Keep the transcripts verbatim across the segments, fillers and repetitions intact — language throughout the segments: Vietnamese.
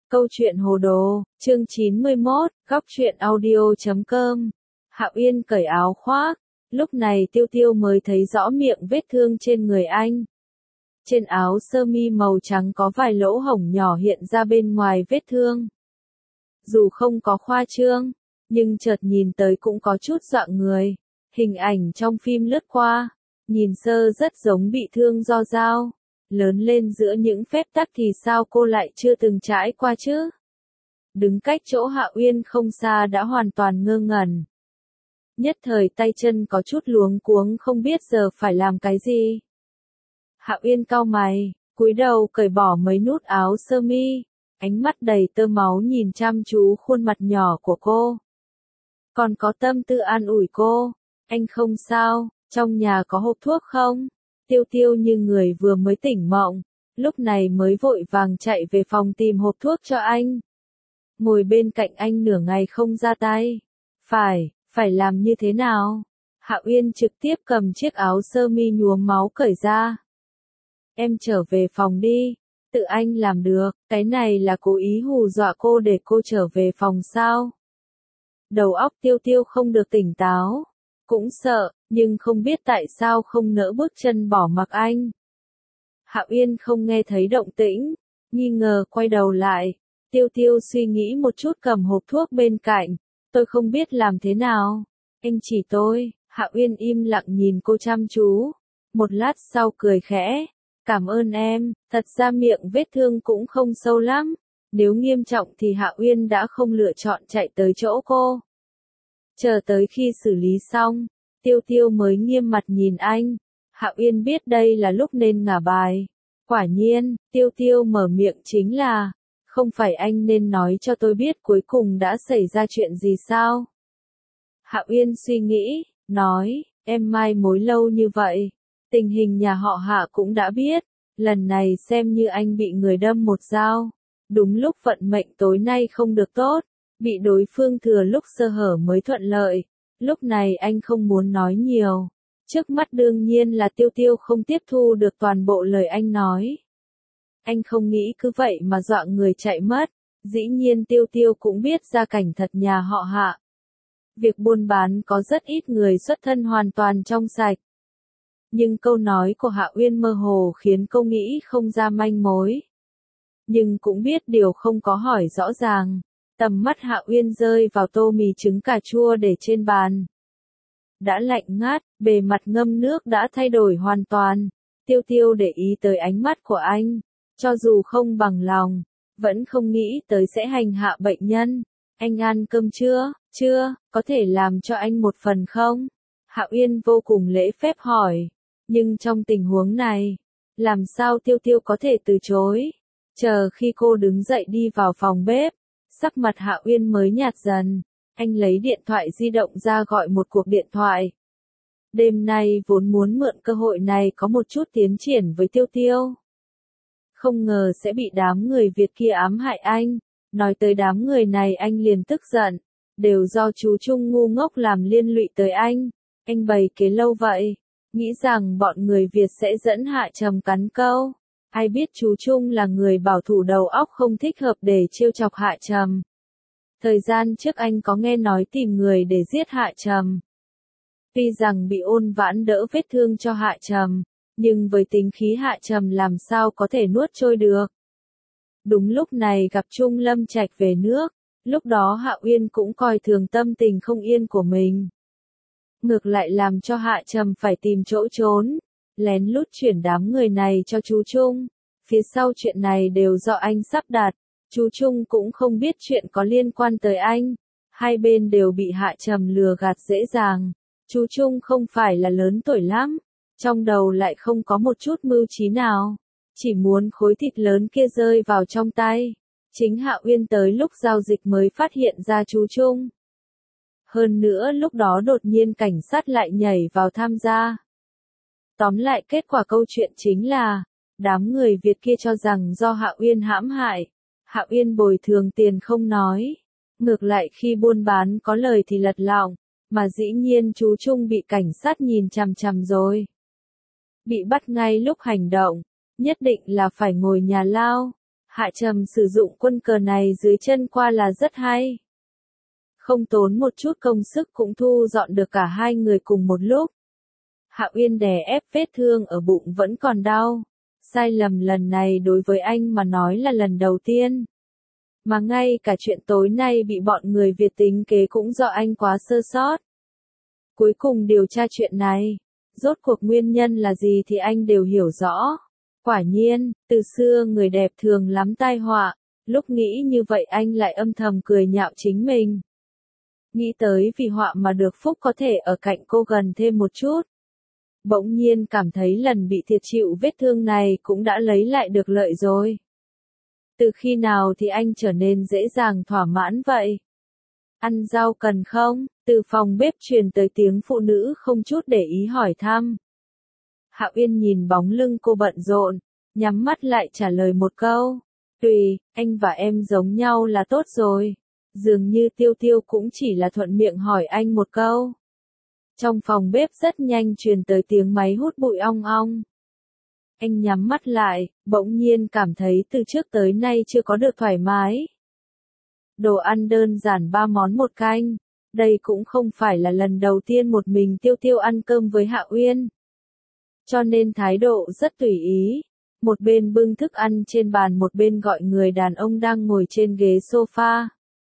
Câu chuyện hồ đồ, chương chín mươi mốt, góc truyện audio chấm com. Hạo Yên cởi áo khoác, lúc này Tiêu Tiêu mới thấy rõ miệng vết thương trên người anh. Trên áo sơ mi màu trắng có vài lỗ hổng nhỏ hiện ra bên ngoài vết thương. Dù không có khoa trương, nhưng chợt nhìn tới cũng có chút dọa người. Hình ảnh trong phim lướt qua, nhìn sơ rất giống bị thương do dao. Lớn lên giữa những phép tắc thì sao cô lại chưa từng trải qua chứ? Đứng cách chỗ Hạo Uyên không xa đã hoàn toàn ngơ ngẩn. Nhất thời tay chân có chút luống cuống không biết giờ phải làm cái gì. Hạo Uyên cau mày, cúi đầu cởi bỏ mấy nút áo sơ mi, ánh mắt đầy tơ máu nhìn chăm chú khuôn mặt nhỏ của cô. Còn có tâm tư an ủi cô, anh không sao, trong nhà có hộp thuốc không? Tiêu Tiêu như người vừa mới tỉnh mộng, lúc này mới vội vàng chạy về phòng tìm hộp thuốc cho anh. Ngồi bên cạnh anh nửa ngày không ra tay. Phải, phải làm như thế nào? Hạo Uyên trực tiếp cầm chiếc áo sơ mi nhuốm máu cởi ra. Em trở về phòng đi, tự anh làm được, cái này là cố ý hù dọa cô để cô trở về phòng sao? Đầu óc Tiêu Tiêu không được tỉnh táo. Cũng sợ, nhưng không biết tại sao không nỡ bước chân bỏ mặc anh. Hạo Yên không nghe thấy động tĩnh, nghi ngờ quay đầu lại. Tiêu Tiêu suy nghĩ một chút cầm hộp thuốc bên cạnh. Tôi không biết làm thế nào. Anh chỉ tôi. Hạo Yên im lặng nhìn cô chăm chú. Một lát sau cười khẽ. Cảm ơn em, thật ra miệng vết thương cũng không sâu lắm. Nếu nghiêm trọng thì Hạo Uyên đã không lựa chọn chạy tới chỗ cô. Chờ tới khi xử lý xong, Tiêu Tiêu mới nghiêm mặt nhìn anh. Hạo Yên biết đây là lúc nên ngả bài. Quả nhiên, Tiêu Tiêu mở miệng chính là, không phải anh nên nói cho tôi biết cuối cùng đã xảy ra chuyện gì sao? Hạo Yên suy nghĩ, nói, em mai mối lâu như vậy, tình hình nhà họ Hạ cũng đã biết, lần này xem như anh bị người đâm một dao. Đúng lúc vận mệnh tối nay không được tốt. Bị đối phương thừa lúc sơ hở mới thuận lợi. Lúc này anh không muốn nói nhiều. Trước mắt đương nhiên là Tiêu Tiêu không tiếp thu được toàn bộ lời anh nói. Anh không nghĩ cứ vậy mà dọa người chạy mất. Dĩ nhiên Tiêu Tiêu cũng biết gia cảnh thật nhà họ Hạ. Việc buôn bán có rất ít người xuất thân hoàn toàn trong sạch. Nhưng câu nói của Hạ Uyên mơ hồ khiến cô nghĩ không ra manh mối. Nhưng cũng biết điều không có hỏi rõ ràng. Tầm mắt Hạo Uyên rơi vào tô mì trứng cà chua để trên bàn. Đã lạnh ngắt, bề mặt ngâm nước đã thay đổi hoàn toàn. Tiêu Tiêu để ý tới ánh mắt của anh. Cho dù không bằng lòng, vẫn không nghĩ tới sẽ hành hạ bệnh nhân. Anh ăn cơm chưa? Chưa, có thể làm cho anh một phần không? Hạo Uyên vô cùng lễ phép hỏi. Nhưng trong tình huống này, làm sao Tiêu Tiêu có thể từ chối? Chờ khi cô đứng dậy đi vào phòng bếp. Sắc mặt Hạo Uyên mới nhạt dần, anh lấy điện thoại di động ra gọi một cuộc điện thoại. Đêm nay vốn muốn mượn cơ hội này có một chút tiến triển với Tiêu Tiêu. Không ngờ sẽ bị đám người Việt kia ám hại anh, nói tới đám người này anh liền tức giận, đều do chú Trung ngu ngốc làm liên lụy tới anh. Anh bày kế lâu vậy, nghĩ rằng bọn người Việt sẽ dẫn Hạ Trầm cắn câu. Ai biết chú Trung là người bảo thủ đầu óc không thích hợp để trêu chọc Hạ Trầm. Thời gian trước anh có nghe nói tìm người để giết Hạ Trầm. Tuy rằng bị ôn vãn đỡ vết thương cho Hạ Trầm, nhưng với tính khí Hạ Trầm làm sao có thể nuốt trôi được. Đúng lúc này gặp Trung Lâm Trạch về nước, lúc đó Hạ Uyên cũng coi thường tâm tình không yên của mình. Ngược lại làm cho Hạ Trầm phải tìm chỗ trốn. Lén lút chuyển đám người này cho chú Trung. Phía sau chuyện này đều do anh sắp đặt. Chú Trung cũng không biết chuyện có liên quan tới anh. Hai bên đều bị Hạ Trầm lừa gạt dễ dàng. Chú Trung không phải là lớn tuổi lắm. Trong đầu lại không có một chút mưu trí nào. Chỉ muốn khối thịt lớn kia rơi vào trong tay. Chính Hạ Uyên tới lúc giao dịch mới phát hiện ra chú Trung. Hơn nữa lúc đó đột nhiên cảnh sát lại nhảy vào tham gia. Tóm lại kết quả câu chuyện chính là, đám người Việt kia cho rằng do Hạo Uyên hãm hại. Hạo Uyên bồi thường tiền không nói. Ngược lại khi buôn bán có lời thì lật lọng, mà dĩ nhiên chú Trung bị cảnh sát nhìn chằm chằm rồi. Bị bắt ngay lúc hành động, nhất định là phải ngồi nhà lao. Hạ Trầm sử dụng quân cờ này dưới chân qua là rất hay. Không tốn một chút công sức cũng thu dọn được cả hai người cùng một lúc. Hạ Uyên đè ép vết thương ở bụng vẫn còn đau. Sai lầm lần này đối với anh mà nói là lần đầu tiên. Mà ngay cả chuyện tối nay bị bọn người Việt tính kế cũng do anh quá sơ sót. Cuối cùng điều tra chuyện này, rốt cuộc nguyên nhân là gì thì anh đều hiểu rõ. Quả nhiên, từ xưa người đẹp thường lắm tai họa, lúc nghĩ như vậy anh lại âm thầm cười nhạo chính mình. Nghĩ tới vì họa mà được phúc có thể ở cạnh cô gần thêm một chút. Bỗng nhiên cảm thấy lần bị thiệt chịu vết thương này cũng đã lấy lại được lợi rồi. Từ khi nào thì anh trở nên dễ dàng thỏa mãn vậy? Ăn rau cần không? Từ phòng bếp truyền tới tiếng phụ nữ không chút để ý hỏi thăm. Hạ Uyên nhìn bóng lưng cô bận rộn, nhắm mắt lại trả lời một câu. Tùy, anh và em giống nhau là tốt rồi. Dường như Tiêu Tiêu cũng chỉ là thuận miệng hỏi anh một câu. Trong phòng bếp rất nhanh truyền tới tiếng máy hút bụi ong ong. Anh nhắm mắt lại, bỗng nhiên cảm thấy từ trước tới nay chưa có được thoải mái. Đồ ăn đơn giản ba món một canh. Đây cũng không phải là lần đầu tiên một mình Tiêu Tiêu ăn cơm với Hạ Uyên. Cho nên thái độ rất tùy ý. Một bên bưng thức ăn trên bàn, một bên gọi người đàn ông đang ngồi trên ghế sofa.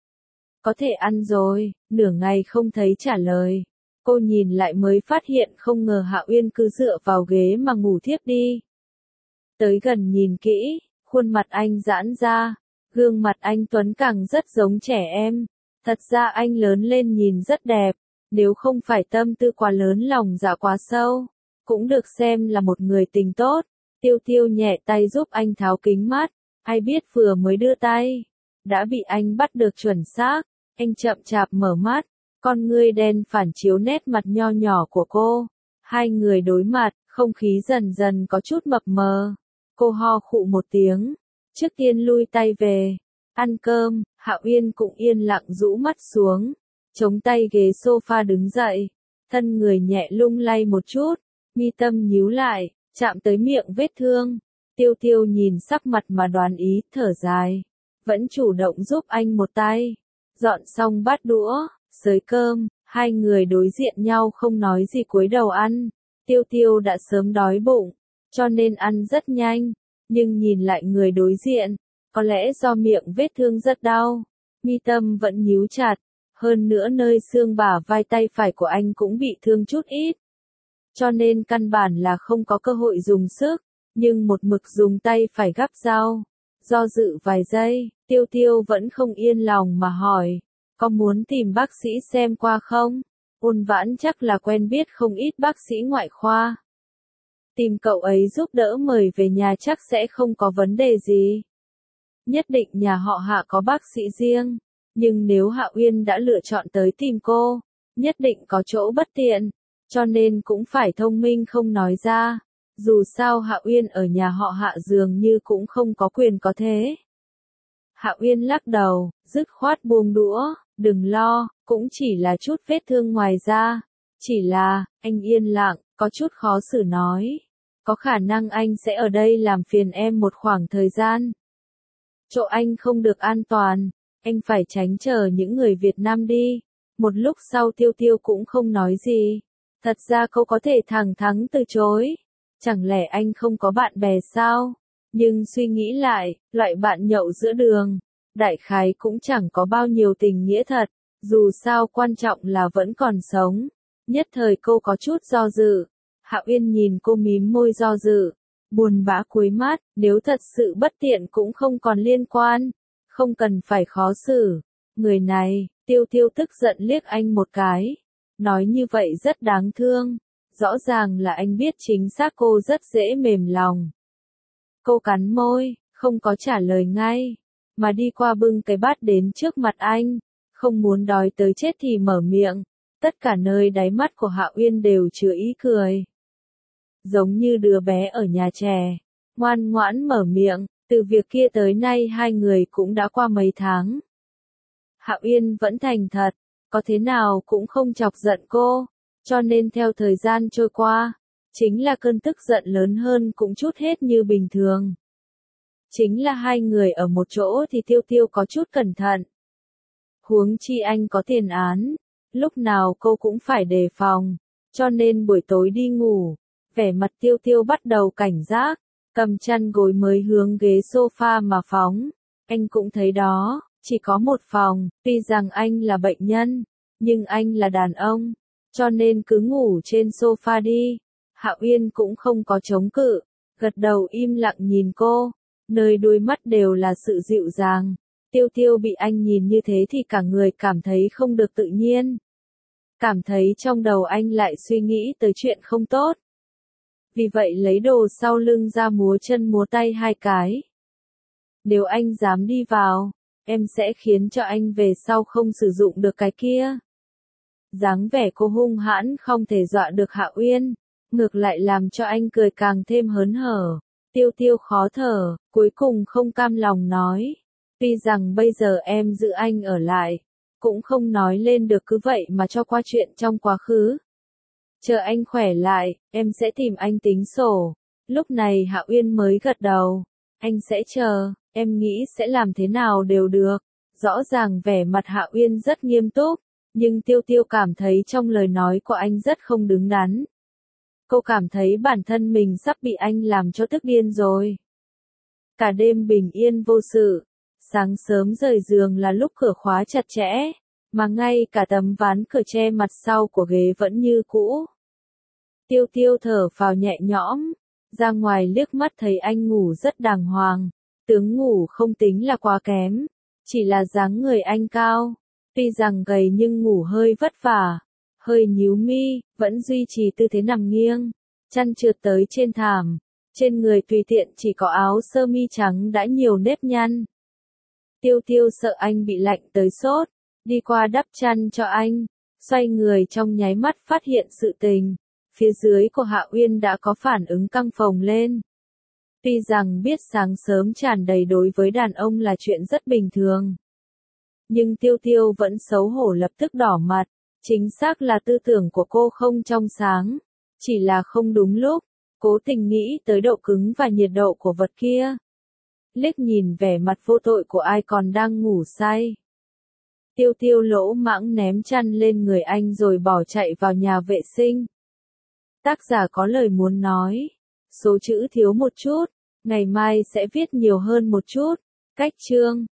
Có thể ăn rồi, nửa ngày không thấy trả lời. Cô nhìn lại mới phát hiện không ngờ Hạ Uyên cứ dựa vào ghế mà ngủ thiếp đi. Tới gần nhìn kỹ, khuôn mặt anh giãn ra, gương mặt anh tuấn càng rất giống trẻ em. Thật ra anh lớn lên nhìn rất đẹp, nếu không phải tâm tư quá lớn lòng dạ quá sâu, cũng được xem là một người tình tốt. Tiêu Tiêu nhẹ tay giúp anh tháo kính mắt, ai biết vừa mới đưa tay, đã bị anh bắt được chuẩn xác. Anh chậm chạp mở mắt, con ngươi đen phản chiếu nét mặt nho nhỏ của cô. Hai người đối mặt, không khí dần dần có chút mập mờ. Cô ho khụ một tiếng, trước tiên lui tay về. Ăn cơm, Hạ Uyên cũng yên lặng rũ mắt xuống, chống tay ghế sofa đứng dậy, thân người nhẹ lung lay một chút, mi tâm nhíu lại, chạm tới miệng vết thương. Tiêu Tiêu nhìn sắc mặt mà đoán ý, thở dài, vẫn chủ động giúp anh một tay. Dọn xong bát đũa, xới cơm, hai người đối diện nhau không nói gì cúi đầu ăn. Tiêu Tiêu đã sớm đói bụng, cho nên ăn rất nhanh, nhưng nhìn lại người đối diện, có lẽ do miệng vết thương rất đau, mi tâm vẫn nhíu chặt, hơn nữa nơi xương bả vai tay phải của anh cũng bị thương chút ít. Cho nên căn bản là không có cơ hội dùng sức, nhưng một mực dùng tay phải gắp rau. Do dự vài giây, Tiêu Tiêu vẫn không yên lòng mà hỏi, có muốn tìm bác sĩ xem qua không? Ôn Vãn chắc là quen biết không ít bác sĩ ngoại khoa. Tìm cậu ấy giúp đỡ mời về nhà chắc sẽ không có vấn đề gì. Nhất định nhà họ Hạ có bác sĩ riêng, nhưng nếu Hạ Uyên đã lựa chọn tới tìm cô, nhất định có chỗ bất tiện, cho nên cũng phải thông minh không nói ra. Dù sao Hạ Uyên ở nhà họ Hạ dường như cũng không có quyền có thế. Hạ Uyên lắc đầu, dứt khoát buông đũa, đừng lo, cũng chỉ là chút vết thương ngoài da. Chỉ là, anh yên lặng, có chút khó xử nói. Có khả năng anh sẽ ở đây làm phiền em một khoảng thời gian. Chỗ anh không được an toàn, anh phải tránh chờ những người Việt Nam đi. Một lúc sau Tiêu Tiêu cũng không nói gì. Thật ra cô có thể thẳng thắn từ chối. Chẳng lẽ anh không có bạn bè sao? Nhưng suy nghĩ lại, loại bạn nhậu giữa đường, đại khái cũng chẳng có bao nhiêu tình nghĩa thật. Dù sao quan trọng là vẫn còn sống. Nhất thời cô có chút do dự. Hạ Uyên nhìn cô mím môi do dự, buồn bã cúi mắt, nếu thật sự bất tiện cũng không còn liên quan, không cần phải khó xử. Người này, Tiêu Tiêu tức giận liếc anh một cái, nói như vậy rất đáng thương, rõ ràng là anh biết chính xác cô rất dễ mềm lòng. Cô cắn môi, không có trả lời ngay, mà đi qua bưng cái bát đến trước mặt anh, không muốn đói tới chết thì mở miệng. Tất cả nơi đáy mắt của Hạ Uyên đều chứa ý cười. Giống như đứa bé ở nhà trẻ, ngoan ngoãn mở miệng, từ việc kia tới nay hai người cũng đã qua mấy tháng. Hạ Uyên vẫn thành thật, có thế nào cũng không chọc giận cô, cho nên theo thời gian trôi qua, chính là cơn tức giận lớn hơn cũng chút hết như bình thường. Chính là hai người ở một chỗ thì Tiêu Tiêu có chút cẩn thận. Huống chi anh có tiền án, lúc nào cô cũng phải đề phòng, cho nên buổi tối đi ngủ, vẻ mặt Tiêu Tiêu bắt đầu cảnh giác, cầm chăn gối mới hướng ghế sofa mà phóng. Anh cũng thấy đó, chỉ có một phòng, tuy rằng anh là bệnh nhân, nhưng anh là đàn ông, cho nên cứ ngủ trên sofa đi. Hạo Uyên cũng không có chống cự, gật đầu im lặng nhìn cô, nơi đuôi mắt đều là sự dịu dàng. Tiêu Tiêu bị anh nhìn như thế thì cả người cảm thấy không được tự nhiên. Cảm thấy trong đầu anh lại suy nghĩ tới chuyện không tốt. Vì vậy lấy đồ sau lưng ra múa chân múa tay hai cái. Nếu anh dám đi vào, em sẽ khiến cho anh về sau không sử dụng được cái kia. Dáng vẻ cô hung hãn không thể dọa được Hạo Uyên, ngược lại làm cho anh cười càng thêm hớn hở. Tiêu Tiêu khó thở, cuối cùng không cam lòng nói. Tuy rằng bây giờ em giữ anh ở lại, cũng không nói lên được cứ vậy mà cho qua chuyện trong quá khứ. Chờ anh khỏe lại, em sẽ tìm anh tính sổ. Lúc này Hạo Uyên mới gật đầu. Anh sẽ chờ, em nghĩ sẽ làm thế nào đều được. Rõ ràng vẻ mặt Hạo Uyên rất nghiêm túc, nhưng Tiêu Tiêu cảm thấy trong lời nói của anh rất không đứng đắn. Cô cảm thấy bản thân mình sắp bị anh làm cho tức điên rồi. Cả đêm bình yên vô sự, sáng sớm rời giường là lúc cửa khóa chặt chẽ, mà ngay cả tấm ván cửa che mặt sau của ghế vẫn như cũ. Tiêu Tiêu thở phào nhẹ nhõm, ra ngoài liếc mắt thấy anh ngủ rất đàng hoàng, tướng ngủ không tính là quá kém, chỉ là dáng người anh cao, tuy rằng gầy nhưng ngủ hơi vất vả, hơi nhíu mi, vẫn duy trì tư thế nằm nghiêng, chăn trượt tới trên thảm, trên người tùy tiện chỉ có áo sơ mi trắng đã nhiều nếp nhăn. Tiêu Tiêu sợ anh bị lạnh tới sốt, đi qua đắp chăn cho anh, xoay người trong nháy mắt phát hiện sự tình. Phía dưới của Hạo Uyên đã có phản ứng căng phồng lên. Tuy rằng biết sáng sớm tràn đầy đối với đàn ông là chuyện rất bình thường. Nhưng Tiêu Tiêu vẫn xấu hổ lập tức đỏ mặt. Chính xác là tư tưởng của cô không trong sáng. Chỉ là không đúng lúc. Cố tình nghĩ tới độ cứng và nhiệt độ của vật kia. Liếc nhìn vẻ mặt vô tội của ai còn đang ngủ say. Tiêu Tiêu lỗ mãng ném chăn lên người anh rồi bỏ chạy vào nhà vệ sinh. Tác giả có lời muốn nói. Số chữ thiếu một chút, ngày mai sẽ viết nhiều hơn một chút. Cách chương